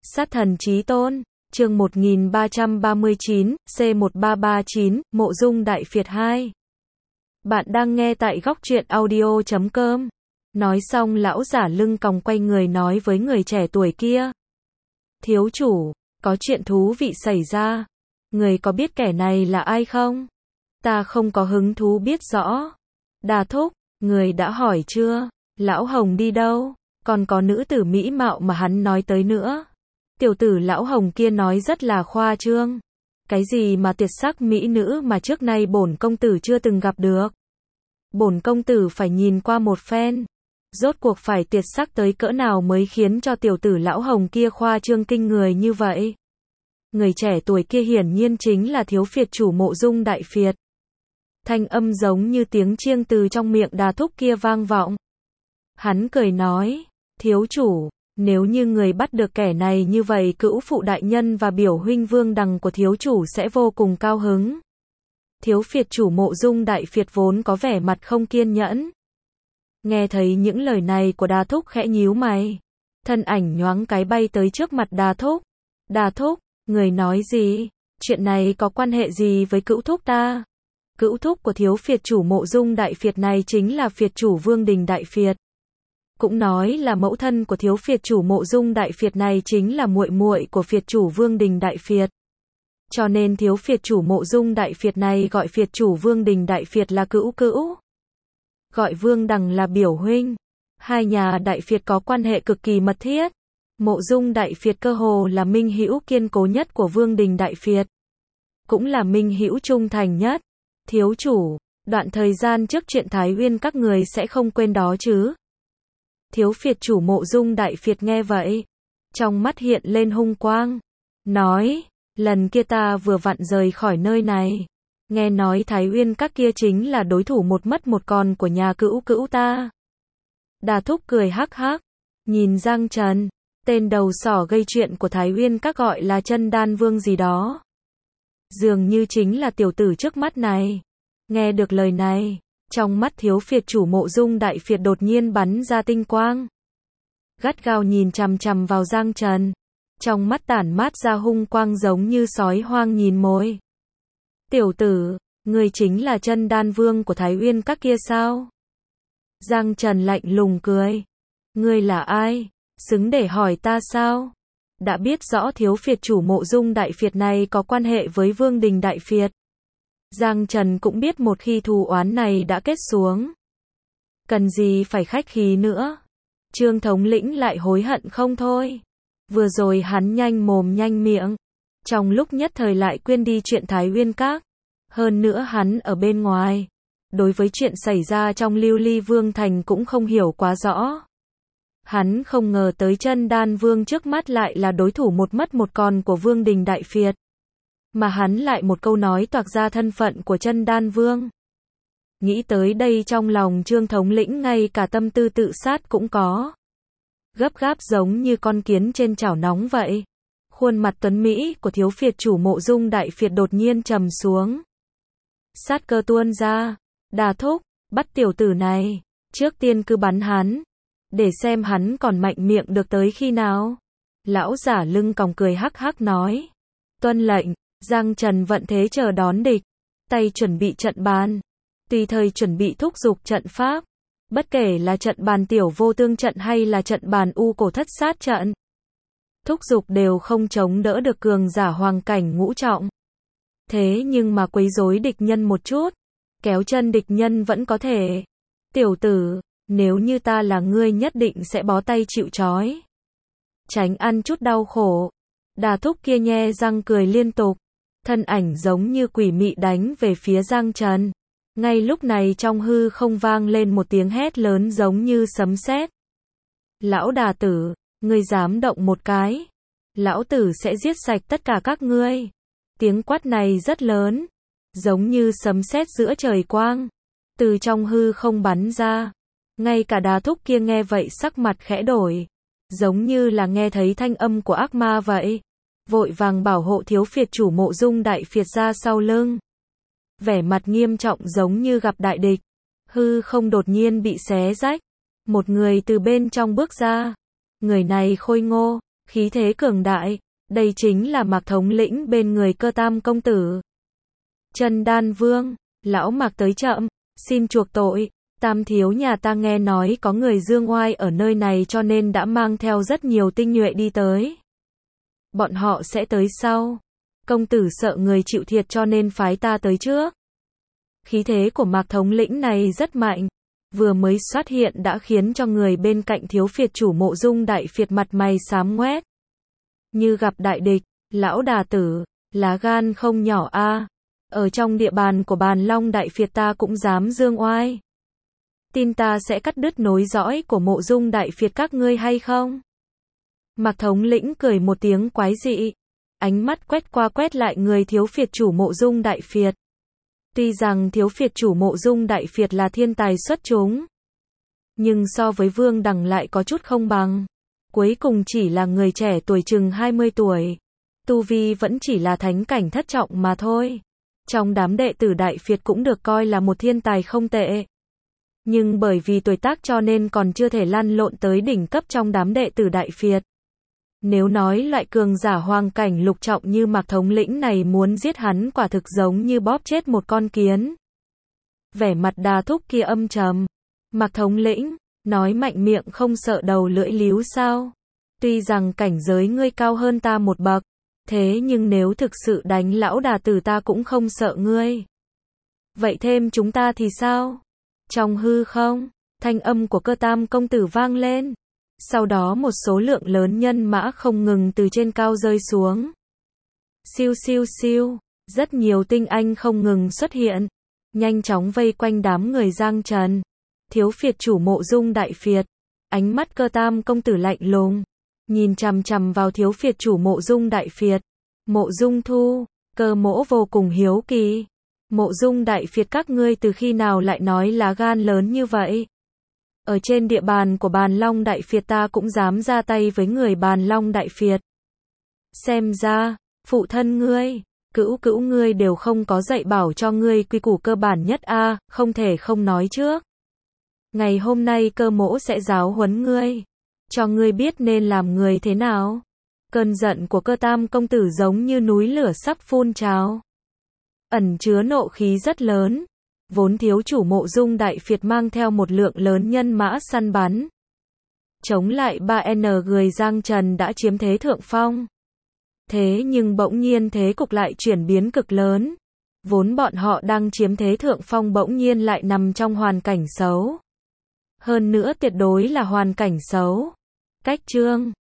Sát thần chí tôn, chương 1339, C1339, Mộ Dung Đại Phiệt 2. Bạn đang nghe tại góc truyện audio.com. Nói xong lão giả lưng còng quay người nói với người trẻ tuổi kia. Thiếu chủ, có chuyện thú vị xảy ra. Người có biết kẻ này là ai không? Ta không có hứng thú biết rõ. Đà thúc, người đã hỏi chưa? Lão Hồng đi đâu? Còn có nữ tử mỹ mạo mà hắn nói tới nữa. Tiểu tử lão Hồng kia nói rất là khoa trương. Cái gì mà tuyệt sắc mỹ nữ mà trước nay bổn công tử chưa từng gặp được. Bổn công tử phải nhìn qua một phen. Rốt cuộc phải tuyệt sắc tới cỡ nào mới khiến cho tiểu tử lão Hồng kia khoa trương kinh người như vậy. Người trẻ tuổi kia hiển nhiên chính là thiếu phiệt chủ Mộ Dung Đại Phiệt. Thanh âm giống như tiếng chiêng từ trong miệng Đà thúc kia vang vọng. Hắn cười nói, thiếu chủ, nếu như người bắt được kẻ này như vậy cữu phụ đại nhân và biểu huynh Vương Đằng của thiếu chủ sẽ vô cùng cao hứng. Thiếu phiệt chủ Mộ Dung Đại Phiệt vốn có vẻ mặt không kiên nhẫn. Nghe thấy những lời này của Đà thúc khẽ nhíu mày. Thân ảnh nhoáng cái bay tới trước mặt Đà thúc. Đà thúc, người nói gì? Chuyện này có quan hệ gì với cữu thúc ta? Cữu thúc của thiếu phiệt chủ Mộ Dung Đại Phiệt này chính là phiệt chủ Vương Đình Đại Phiệt. Cũng nói là mẫu thân của thiếu phiệt chủ Mộ Dung Đại Phiệt này chính là muội muội của phiệt chủ Vương Đình Đại Phiệt. Cho nên thiếu phiệt chủ Mộ Dung Đại Phiệt này gọi phiệt chủ Vương Đình Đại Phiệt là cữu cữu. Gọi Vương Đằng là biểu huynh. Hai nhà Đại Phiệt có quan hệ cực kỳ mật thiết. Mộ Dung Đại Phiệt cơ hồ là minh hữu kiên cố nhất của Vương Đình Đại Phiệt. Cũng là minh hữu trung thành nhất. Thiếu chủ, đoạn thời gian trước chuyện Thái Uyên các người sẽ không quên đó chứ? Thiếu phiệt chủ Mộ Dung Đại Phiệt nghe vậy, trong mắt hiện lên hung quang, nói, lần kia ta vừa vặn rời khỏi nơi này, nghe nói Thái Uyên các kia chính là đối thủ một mất một còn của nhà cữu cữu ta. Đà thúc cười hắc hắc, nhìn Giang Trần, tên đầu sỏ gây chuyện của Thái Uyên các gọi là Chân Đan Vương gì đó. Dường như chính là tiểu tử trước mắt này. Nghe được lời này, trong mắt thiếu phiệt chủ Mộ Dung Đại Phiệt đột nhiên bắn ra tinh quang. Gắt gao nhìn chằm chằm vào Giang Trần. Trong mắt tản mát ra hung quang giống như sói hoang nhìn mồi. Tiểu tử, ngươi chính là Chân Đan Vương của Thái Uyên các kia sao? Giang Trần lạnh lùng cười. Ngươi là ai? Xứng để hỏi ta sao? Đã biết rõ thiếu phiệt chủ Mộ Dung Đại Phiệt này có quan hệ với Vương Đình Đại Phiệt. Giang Trần cũng biết một khi thù oán này đã kết xuống. Cần gì phải khách khí nữa. Trương thống lĩnh lại hối hận không thôi. Vừa rồi hắn nhanh mồm nhanh miệng. Trong lúc nhất thời lại quên đi chuyện Thái Uyên các. Hơn nữa hắn ở bên ngoài. Đối với chuyện xảy ra trong Lưu Ly Vương Thành cũng không hiểu quá rõ. Hắn không ngờ tới Chân Đan Vương trước mắt lại là đối thủ một mất một còn của Vương Đình Đại Phiệt. Mà hắn lại một câu nói toạc ra thân phận của Chân Đan Vương. Nghĩ tới đây trong lòng Trương thống lĩnh ngay cả tâm tư tự sát cũng có. Gấp gáp giống như con kiến trên chảo nóng vậy. Khuôn mặt tuấn mỹ của thiếu phiệt chủ Mộ Dung Đại Phiệt đột nhiên trầm xuống. Sát cơ tuôn ra. Đà thúc, bắt tiểu tử này. Trước tiên cứ bắn hắn. Để xem hắn còn mạnh miệng được tới khi nào. Lão giả lưng còng cười hắc hắc nói. Tuân lệnh. Giang Trần vận thế chờ đón địch. Tay chuẩn bị trận bàn. Tùy thời chuẩn bị thúc giục trận pháp. Bất kể là trận bàn tiểu vô tương trận hay là trận bàn u cổ thất sát trận. Thúc giục đều không chống đỡ được cường giả hoàng cảnh ngũ trọng. Thế nhưng mà quấy rối địch nhân một chút. Kéo chân địch nhân vẫn có thể. Tiểu tử, nếu như ta là ngươi nhất định sẽ bó tay chịu trói. Tránh ăn chút đau khổ. Đà thúc kia nhe răng cười liên tục. Thân ảnh giống như quỷ mị đánh về phía Giang Trần. Ngay lúc này trong hư không vang lên một tiếng hét lớn giống như sấm sét. Lão Đà tử, ngươi dám động một cái. Lão tử sẽ giết sạch tất cả các ngươi. Tiếng quát này rất lớn. Giống như sấm sét giữa trời quang. Từ trong hư không bắn ra. Ngay cả Đà thúc kia nghe vậy sắc mặt khẽ đổi. Giống như là nghe thấy thanh âm của ác ma vậy. Vội vàng bảo hộ thiếu phiệt chủ Mộ Dung Đại Phiệt ra sau lưng. Vẻ mặt nghiêm trọng giống như gặp đại địch. Hư không đột nhiên bị xé rách. Một người từ bên trong bước ra. Người này khôi ngô, Khí thế cường đại, đây chính là Mạc thống lĩnh bên người Cơ Tam công tử. Chân Đan Vương, lão Mạc tới chậm, xin chuộc tội. Tam thiếu nhà ta nghe nói có người dương oai ở nơi này cho nên đã mang theo rất nhiều tinh nhuệ đi tới. Bọn họ sẽ tới sau. Công tử sợ người chịu thiệt cho nên phái ta tới trước. Khí thế của Mạc thống lĩnh này rất mạnh. Vừa mới xuất hiện đã khiến cho người bên cạnh thiếu phiệt chủ Mộ Dung Đại Phiệt mặt mày xám ngoét. Như gặp đại địch, lão đà tử, lá gan không nhỏ a. Ở trong địa bàn của Bàn Long Đại Phiệt ta cũng dám dương oai. Tin ta sẽ cắt đứt nối dõi của Mộ Dung Đại Phiệt các ngươi hay không? Mạc thống lĩnh cười một tiếng quái dị. Ánh mắt quét qua quét lại người thiếu phiệt chủ Mộ Dung Đại Phiệt. Tuy rằng thiếu phiệt chủ Mộ Dung Đại Phiệt là thiên tài xuất chúng, nhưng so với Vương Đằng lại có chút không bằng. Cuối cùng chỉ là người trẻ tuổi chừng 20 tuổi. Tu vi vẫn chỉ là thánh cảnh thất trọng mà thôi. Trong đám đệ tử Đại Phiệt cũng được coi là một thiên tài không tệ. Nhưng bởi vì tuổi tác cho nên còn chưa thể lăn lộn tới đỉnh cấp trong đám đệ tử Đại Phiệt. Nếu nói loại cường giả hoàng cảnh lục trọng như Mạc thống lĩnh này muốn giết hắn quả thực giống như bóp chết một con kiến. Vẻ mặt Đà Thúc kia âm trầm. Mạc thống lĩnh, nói mạnh miệng không sợ đầu lưỡi líu sao? Tuy rằng cảnh giới ngươi cao hơn ta một bậc, thế nhưng nếu thực sự đánh lão đà tử ta cũng không sợ ngươi. Vậy thêm chúng ta thì sao? Trong hư không, thanh âm của Cơ Tam công tử vang lên. Sau đó một số lượng lớn nhân mã không ngừng từ trên cao rơi xuống. Siêu siêu siêu, rất nhiều tinh anh không ngừng xuất hiện, nhanh chóng vây quanh đám người Giang Trần. Thiếu phiệt chủ Mộ Dung Đại Phiệt, ánh mắt Cơ Tam công tử lạnh lùng, nhìn chằm chằm vào thiếu phiệt chủ Mộ Dung Đại Phiệt. Mộ Dung Thu, Cơ Mỗ vô cùng hiếu kỳ. Mộ Dung Đại Phiệt các ngươi từ khi nào lại nói lá gan lớn như vậy? Ở trên địa bàn của Bàn Long Đại Phiệt ta cũng dám ra tay với người Bàn Long Đại Phiệt. Xem ra, phụ thân ngươi, cữu ngươi đều không có dạy bảo cho ngươi quy củ cơ bản nhất a, không thể không nói trước. Ngày hôm nay Cơ Mỗ sẽ giáo huấn ngươi, cho ngươi biết nên làm người thế nào. Cơn giận của Cơ Tam công tử giống như núi lửa sắp phun trào, ẩn chứa nộ khí rất lớn. Vốn thiếu chủ Mộ Dung Đại Phiệt mang theo một lượng lớn nhân mã săn bắn, chống lại 3N người Giang Trần đã chiếm thế thượng phong. Thế nhưng bỗng nhiên thế cục lại chuyển biến cực lớn. Vốn bọn họ đang chiếm thế thượng phong bỗng nhiên lại nằm trong hoàn cảnh xấu. Hơn nữa tuyệt đối là hoàn cảnh xấu. Cách chương